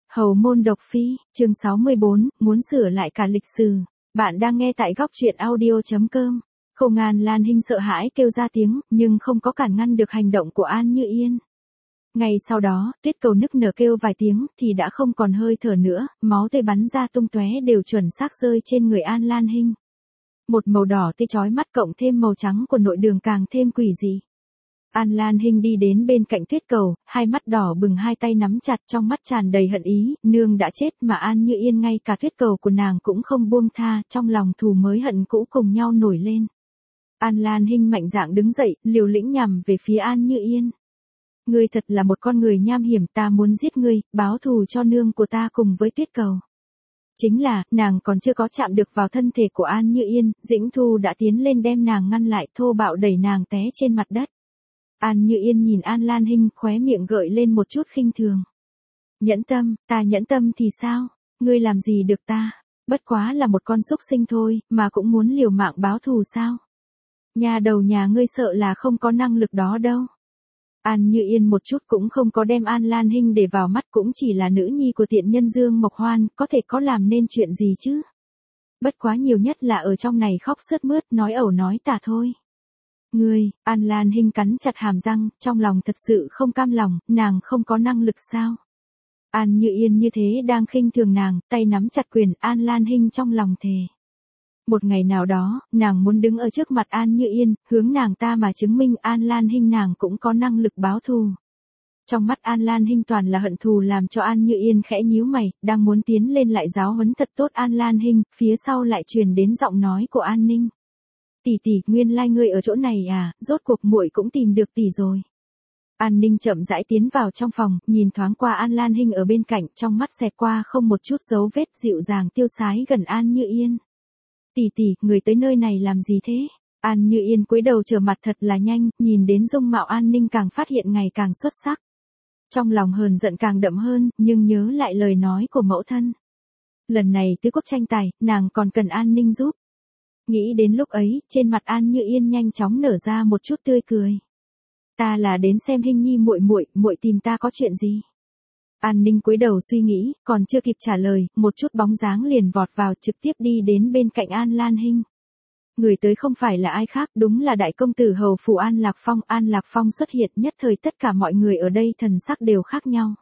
Hầu môn độc phi, chương 64, muốn sửa lại cả lịch sử. Bạn đang nghe tại góc truyện audio.com. Khâu An Lan Hinh sợ hãi kêu ra tiếng, nhưng không có cản ngăn được hành động của An Như Yên. Ngay sau đó, Tuyết Cầu nức nở kêu vài tiếng thì đã không còn hơi thở nữa, máu tươi bắn ra tung tóe đều chuẩn xác rơi trên người An Lan Hinh. Một màu đỏ tươi chói mắt cộng thêm màu trắng của nội đường càng thêm quỷ dị. An Lan Hinh đi đến bên cạnh Tuyết Cầu, hai mắt đỏ bừng, hai tay nắm chặt, trong mắt tràn đầy hận ý, nương đã chết mà An Như Yên ngay cả Tuyết Cầu của nàng cũng không buông tha, trong lòng thù mới hận cũ cùng nhau nổi lên. An Lan Hinh mạnh dạn đứng dậy, liều lĩnh nhằm về phía An Như Yên. Ngươi thật là một con người nham hiểm, ta muốn giết ngươi, báo thù cho nương của ta cùng với Tuyết Cầu. Chính là, nàng còn chưa có chạm được vào thân thể của An Như Yên, Dĩnh Thu đã tiến lên đem nàng ngăn lại, thô bạo đẩy nàng té trên mặt đất. An Như Yên nhìn An Lan Hinh, khóe miệng gợi lên một chút khinh thường. Nhẫn tâm, ta nhẫn tâm thì sao? Ngươi làm gì được ta? Bất quá là một con súc sinh thôi, mà cũng muốn liều mạng báo thù sao? Nhà đầu nhà ngươi sợ là không có năng lực đó đâu. An Như Yên một chút cũng không có đem An Lan Hinh để vào mắt, cũng chỉ là nữ nhi của tiện nhân Dương Mộc Hoan, có thể có làm nên chuyện gì chứ? Bất quá nhiều nhất là ở trong này khóc sướt mướt, nói ẩu nói tả thôi. Ngươi, An Lan Hinh cắn chặt hàm răng, trong lòng thật sự không cam lòng, nàng không có năng lực sao? An Như Yên như thế đang khinh thường nàng, tay nắm chặt quyền, An Lan Hinh trong lòng thề. Một ngày nào đó, nàng muốn đứng ở trước mặt An Như Yên, hướng nàng ta mà chứng minh An Lan Hinh nàng cũng có năng lực báo thù. Trong mắt An Lan Hinh toàn là hận thù, làm cho An Như Yên khẽ nhíu mày, đang muốn tiến lên lại giáo huấn thật tốt An Lan Hinh, phía sau lại truyền đến giọng nói của An Ninh. Tỷ tỷ, nguyên lai ngươi ở chỗ này à, rốt cuộc muội cũng tìm được tỷ rồi. An Ninh chậm rãi tiến vào trong phòng, nhìn thoáng qua An Lan Hinh ở bên cạnh, trong mắt xẹt qua không một chút dấu vết, dịu dàng tiêu sái gần An Như Yên. Tỷ tỷ, người tới nơi này làm gì thế? An Như Yên cúi đầu trở mặt thật là nhanh, nhìn đến dung mạo An Ninh càng phát hiện ngày càng xuất sắc. Trong lòng hờn giận càng đậm hơn, nhưng nhớ lại lời nói của mẫu thân. Lần này tứ quốc tranh tài, nàng còn cần An Ninh giúp. Nghĩ đến lúc ấy, trên mặt An Như Yên nhanh chóng nở ra một chút tươi cười. Ta là đến xem Hinh nhi muội tìm ta có chuyện gì? An Ninh cúi đầu suy nghĩ, còn chưa kịp trả lời, một chút bóng dáng liền vọt vào, trực tiếp đi đến bên cạnh An Lan Hinh. Người tới không phải là ai khác, đúng là đại công tử hầu phủ An Lạc Phong. An Lạc Phong xuất hiện, nhất thời tất cả mọi người ở đây thần sắc đều khác nhau.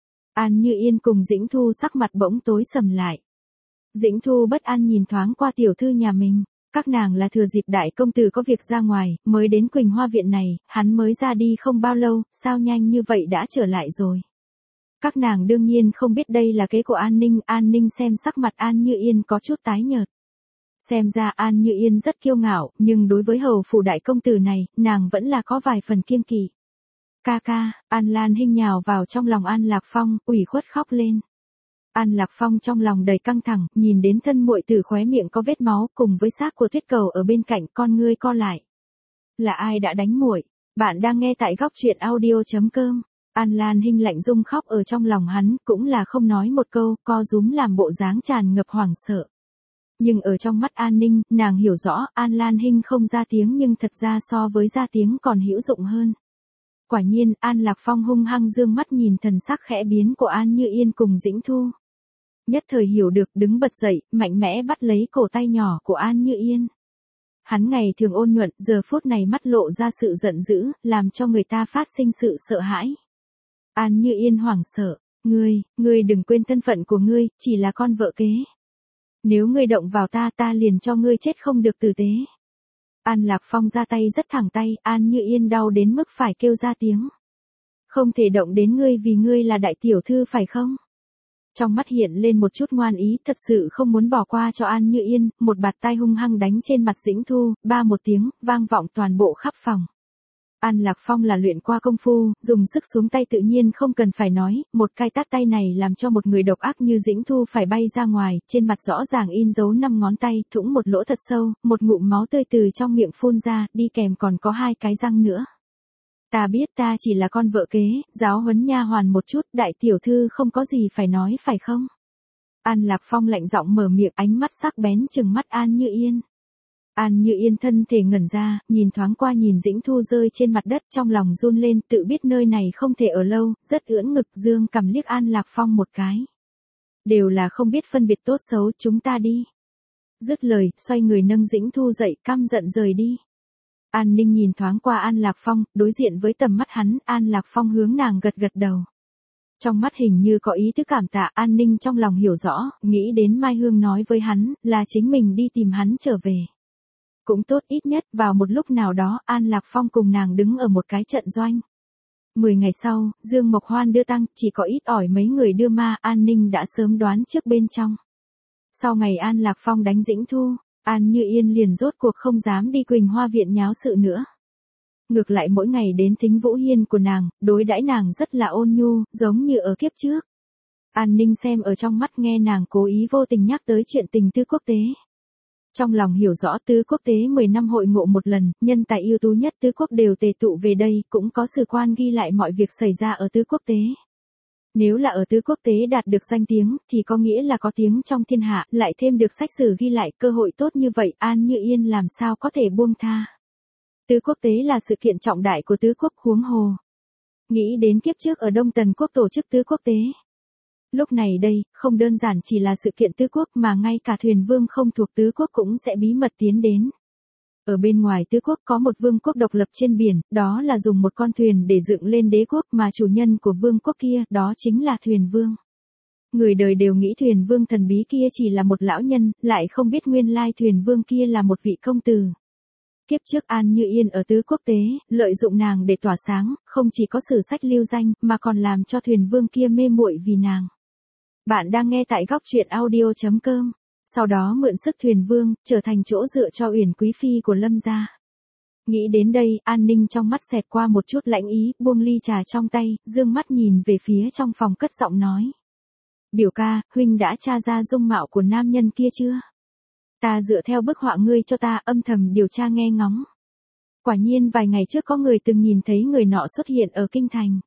An Như Yên cùng Dĩnh Thu sắc mặt bỗng tối sầm lại. Dĩnh Thu bất an nhìn thoáng qua tiểu thư nhà mình. Các nàng là thừa dịp đại công tử có việc ra ngoài, mới đến Quỳnh Hoa viện này, hắn mới ra đi không bao lâu, sao nhanh như vậy đã trở lại rồi. Các nàng đương nhiên không biết đây là kế của An Ninh xem sắc mặt An Như Yên có chút tái nhợt. Xem ra An Như Yên rất kiêu ngạo, nhưng đối với hầu phủ đại công tử này, nàng vẫn là có vài phần kiêng kỵ. Ca ca, An Lan Hinh nhào vào trong lòng An Lạc Phong, ủy khuất khóc lên. An Lạc Phong trong lòng đầy căng thẳng, nhìn đến thân muội tử khóe miệng có vết máu, cùng với xác của Tuyết Cầu ở bên cạnh, con ngươi co lại. Là ai đã đánh muội? Bạn đang nghe tại góc truyện audio.com. An Lan Hinh lạnh rung khóc ở trong lòng hắn, cũng là không nói một câu, co rúm làm bộ dáng tràn ngập hoảng sợ. Nhưng ở trong mắt An Ninh, nàng hiểu rõ, An Lan Hinh không ra tiếng nhưng thật ra so với ra tiếng còn hữu dụng hơn. Quả nhiên, An Lạc Phong hung hăng dương mắt nhìn thần sắc khẽ biến của An Như Yên cùng Dĩnh Thu. Nhất thời hiểu được, đứng bật dậy, mạnh mẽ bắt lấy cổ tay nhỏ của An Như Yên. Hắn ngày thường ôn nhuận, giờ phút này mắt lộ ra sự giận dữ, làm cho người ta phát sinh sự sợ hãi. An Như Yên hoảng sợ, ngươi đừng quên thân phận của ngươi, chỉ là con vợ kế. Nếu ngươi động vào ta liền cho ngươi chết không được tử tế. An Lạc Phong ra tay rất thẳng tay, An Như Yên đau đến mức phải kêu ra tiếng. Không thể động đến ngươi vì ngươi là đại tiểu thư phải không? Trong mắt hiện lên một chút ngoan ý, thật sự không muốn bỏ qua cho An Như Yên, một bạt tai hung hăng đánh trên mặt Dĩnh Thu, ba một tiếng, vang vọng toàn bộ khắp phòng. An Lạc Phong là luyện qua công phu, dùng sức xuống tay tự nhiên không cần phải nói, một cái tát tay này làm cho một người độc ác như Dĩnh Thu phải bay ra ngoài, trên mặt rõ ràng in dấu 5 ngón tay, thủng một lỗ thật sâu, một ngụm máu tươi từ trong miệng phun ra, đi kèm còn có 2 cái răng nữa. Ta biết ta chỉ là con vợ kế, giáo huấn nha hoàn một chút, đại tiểu thư không có gì phải nói phải không? An Lạc Phong lạnh giọng mở miệng, ánh mắt sắc bén trừng mắt An Như Yên. An Như Yên thân thể ngẩn ra, nhìn thoáng qua nhìn Dĩnh Thu rơi trên mặt đất, trong lòng run lên, tự biết nơi này không thể ở lâu, rất ưỡn ngực, dương cằm liếc An Lạc Phong một cái. Đều là không biết phân biệt tốt xấu, chúng ta đi. Dứt lời, xoay người nâng Dĩnh Thu dậy, căm giận rời đi. An Ninh nhìn thoáng qua An Lạc Phong, đối diện với tầm mắt hắn, An Lạc Phong hướng nàng gật gật đầu. Trong mắt hình như có ý tứ cảm tạ, An Ninh trong lòng hiểu rõ, nghĩ đến Mai Hương nói với hắn, là chính mình đi tìm hắn trở về. Cũng tốt, ít nhất, vào một lúc nào đó, An Lạc Phong cùng nàng đứng ở một cái trận doanh. 10 ngày sau, Dương Mộc Hoan đưa tăng, chỉ có ít ỏi mấy người đưa ma, An Ninh đã sớm đoán trước bên trong. Sau ngày An Lạc Phong đánh Dĩnh Thu, An Như Yên liền rốt cuộc không dám đi Quỳnh Hoa viện nháo sự nữa. Ngược lại mỗi ngày đến Thính Vũ Hiên của nàng, đối đãi nàng rất là ôn nhu, giống như ở kiếp trước. An Ninh xem ở trong mắt nghe nàng cố ý vô tình nhắc tới chuyện tình tứ quốc tế. Trong lòng hiểu rõ tứ quốc tế 10 năm hội ngộ một lần, nhân tài ưu tú nhất tứ quốc đều tề tụ về đây, cũng có sử quan ghi lại mọi việc xảy ra ở tứ quốc tế. Nếu là ở tứ quốc tế đạt được danh tiếng, thì có nghĩa là có tiếng trong thiên hạ, lại thêm được sách sử ghi lại cơ hội tốt như vậy, An Như Yên làm sao có thể buông tha. Tứ quốc tế là sự kiện trọng đại của tứ quốc, huống hồ. Nghĩ đến kiếp trước ở Đông Tần quốc tổ chức tứ quốc tế. Lúc này đây, không đơn giản chỉ là sự kiện tứ quốc mà ngay cả thuyền vương không thuộc tứ quốc cũng sẽ bí mật tiến đến. Ở bên ngoài tứ quốc có một vương quốc độc lập trên biển, đó là dùng một con thuyền để dựng lên đế quốc mà chủ nhân của vương quốc kia, đó chính là thuyền vương. Người đời đều nghĩ thuyền vương thần bí kia chỉ là một lão nhân, lại không biết nguyên lai thuyền vương kia là một vị công tử. Kiếp trước An Như Yên ở tứ quốc tế, lợi dụng nàng để tỏa sáng, không chỉ có sử sách lưu danh, mà còn làm cho thuyền vương kia mê muội vì nàng. Bạn đang nghe tại góc truyện audio.com. Sau đó mượn sức thuyền vương, trở thành chỗ dựa cho Uyển Quý Phi của Lâm gia. Nghĩ đến đây, An Ninh trong mắt xẹt qua một chút lãnh ý, buông ly trà trong tay, dương mắt nhìn về phía trong phòng cất giọng nói. Biểu ca, huynh đã tra ra dung mạo của nam nhân kia chưa? Ta dựa theo bức họa ngươi cho ta âm thầm điều tra nghe ngóng. Quả nhiên vài ngày trước có người từng nhìn thấy người nọ xuất hiện ở kinh thành.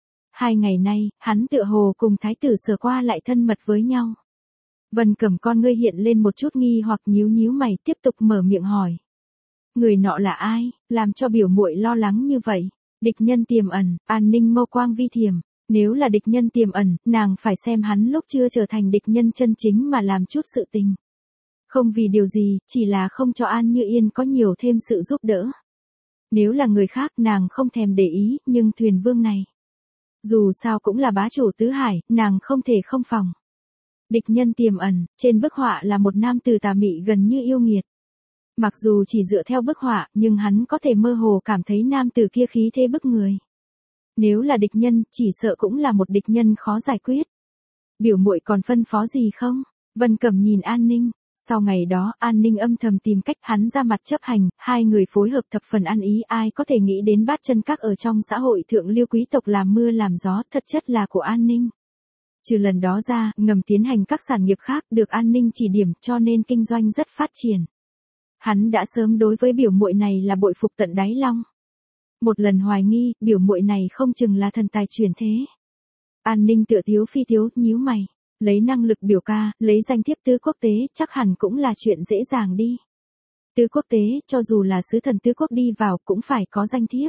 2 ngày nay, hắn tựa hồ cùng thái tử Sở qua lại thân mật với nhau. Vân Cẩm con ngươi hiện lên một chút nghi hoặc nhíu nhíu mày, tiếp tục mở miệng hỏi. Người nọ là ai, làm cho biểu muội lo lắng như vậy? Địch nhân tiềm ẩn, An Ninh mâu quang vi thiểm. Nếu là địch nhân tiềm ẩn, nàng phải xem hắn lúc chưa trở thành địch nhân chân chính mà làm chút sự tình. Không vì điều gì, chỉ là không cho An Như Yên có nhiều thêm sự giúp đỡ. Nếu là người khác nàng không thèm để ý, nhưng thuyền vương này. Dù sao cũng là bá chủ tứ hải, nàng không thể không phòng. Địch nhân tiềm ẩn, trên bức họa là một nam tử tà mị gần như yêu nghiệt. Mặc dù chỉ dựa theo bức họa, nhưng hắn có thể mơ hồ cảm thấy nam tử kia khí thế bức người. Nếu là địch nhân, chỉ sợ cũng là một địch nhân khó giải quyết. Biểu muội còn phân phó gì không? Vân Cẩm nhìn An Ninh. Sau ngày đó, An Ninh âm thầm tìm cách hắn ra mặt chấp hành, hai người phối hợp thập phần ăn ý, ai có thể nghĩ đến Bát Chân Các ở trong xã hội thượng lưu quý tộc làm mưa làm gió, thật chất là của An Ninh. Trừ lần đó ra, ngầm tiến hành các sản nghiệp khác được An Ninh chỉ điểm cho nên kinh doanh rất phát triển. Hắn đã sớm đối với biểu muội này là bội phục tận đáy lòng. Một lần hoài nghi, biểu muội này không chừng là thần tài chuyển thế. An Ninh tựa thiếu phi thiếu, nhíu mày. Lấy năng lực biểu ca, lấy danh thiếp tứ quốc tế, chắc hẳn cũng là chuyện dễ dàng đi. Tứ quốc tế, cho dù là sứ thần tứ quốc đi vào, cũng phải có danh thiếp.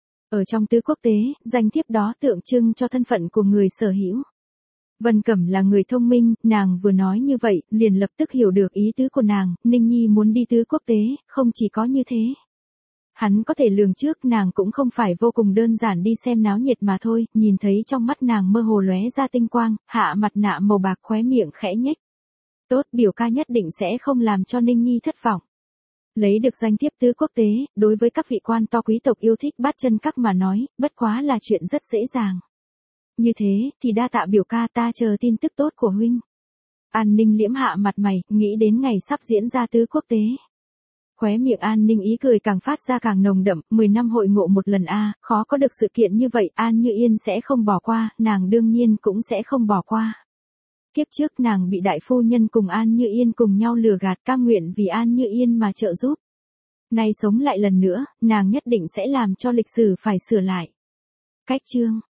Ở trong tứ quốc tế, danh thiếp đó tượng trưng cho thân phận của người sở hữu. Vân Cẩm là người thông minh, nàng vừa nói như vậy, liền lập tức hiểu được ý tứ của nàng, Ninh Nhi muốn đi tứ quốc tế, không chỉ có như thế. Hắn có thể lường trước nàng cũng không phải vô cùng đơn giản đi xem náo nhiệt mà thôi, nhìn thấy trong mắt nàng mơ hồ lóe ra tinh quang, hạ mặt nạ màu bạc khóe miệng khẽ nhếch. Tốt, biểu ca nhất định sẽ không làm cho Ninh Nhi thất vọng. Lấy được danh thiếp tứ quốc tế, đối với các vị quan to quý tộc yêu thích Bát Chân Các mà nói, bất quá là chuyện rất dễ dàng. Như thế, thì đa tạ biểu ca, ta chờ tin tức tốt của huynh. An Ninh liễm hạ mặt mày, nghĩ đến ngày sắp diễn ra tứ quốc tế. Khóe miệng An Ninh ý cười càng phát ra càng nồng đậm, 10 năm hội ngộ một lần khó có được sự kiện như vậy, An Như Yên sẽ không bỏ qua, nàng đương nhiên cũng sẽ không bỏ qua. Kiếp trước nàng bị đại phu nhân cùng An Như Yên cùng nhau lừa gạt, cam nguyện vì An Như Yên mà trợ giúp. Nay sống lại lần nữa, nàng nhất định sẽ làm cho lịch sử phải sửa lại. Cách chương